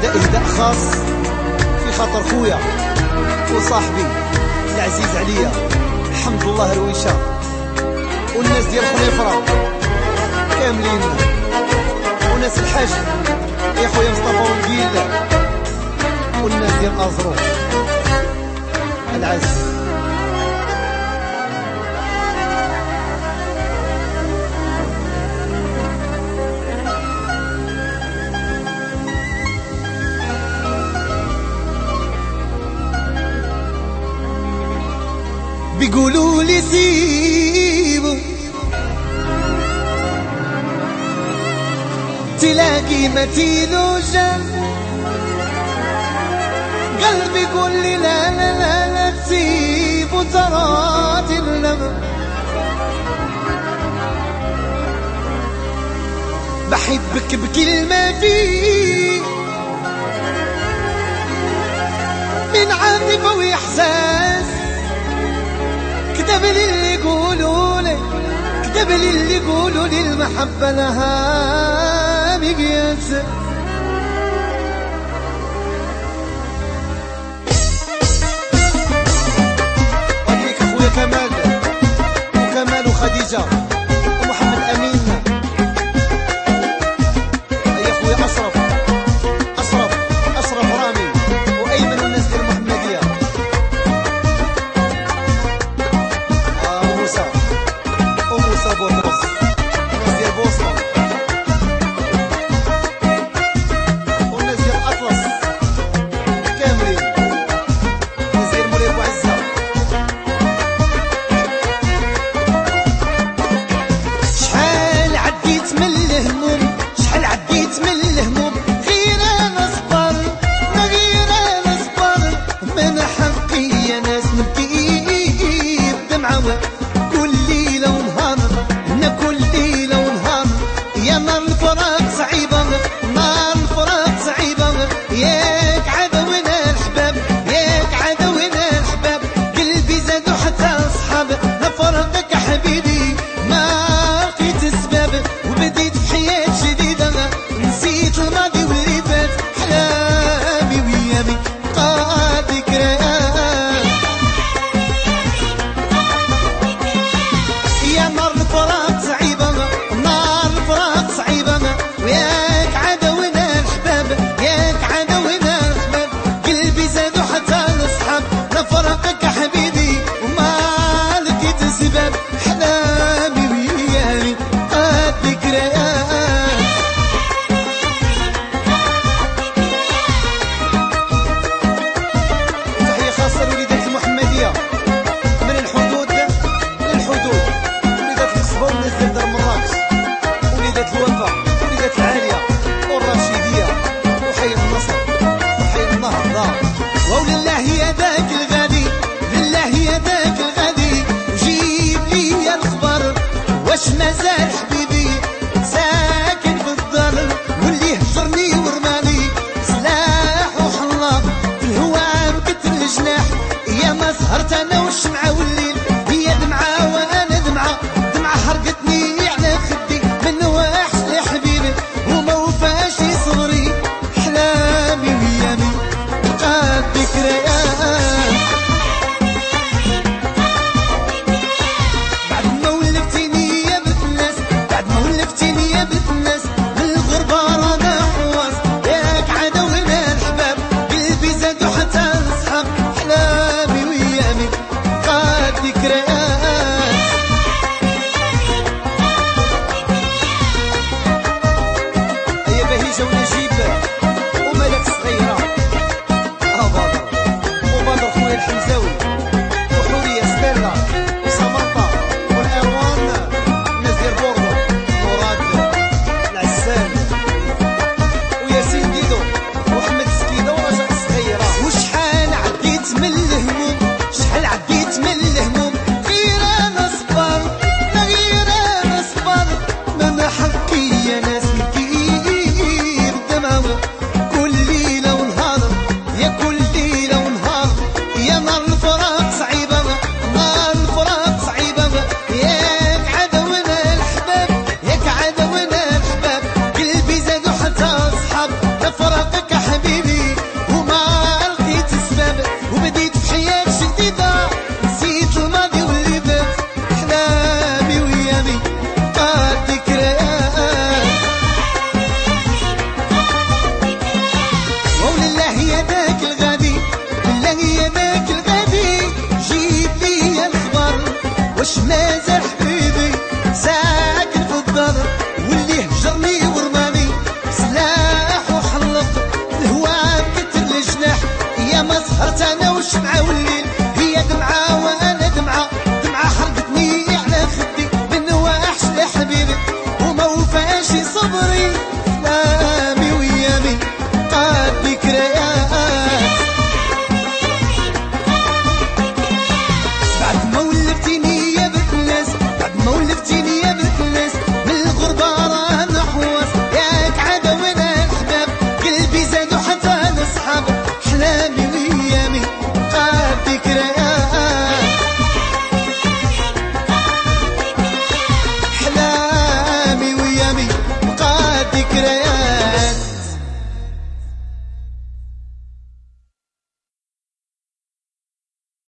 هذا إهداء خاص في خاطر خويا وصاحبي العزيز عليا حمد الله رويشة والناس ديال خنيفرة كاملين وناس الحاج يا خويا مصطفى ونقيل والناس ديال أزرو العز. بيقولوا لي سيبو تلاقي مثيله جنب قلبي يقول لي لا لا لا لا تسيبو ترى تندم. بحبك بكلمة فيه من عاطفة وإحساس كتب لي اللي يقولوا لي كتب لي اللي يقولوا لي المحبة لها مقياس. وديك اخويا كمال وكمال وخديجة ومحمد امين يا اخويا اشرف رامي وايمن والناس ديال المحمدية وموسى بوطرس والناس ديال بوسطن والناس ديال اطلس كاملين والناس ديال مولاي بوعزة واللي هجرني ورماني سلاح وحلق الهوا كتل الجناح. يا ما سهرت انا والشمعة والليل، هي دمعة وانا دمعة، دمعة حرقتني على خدي من وحش لحبيبي وما وفاش صبري.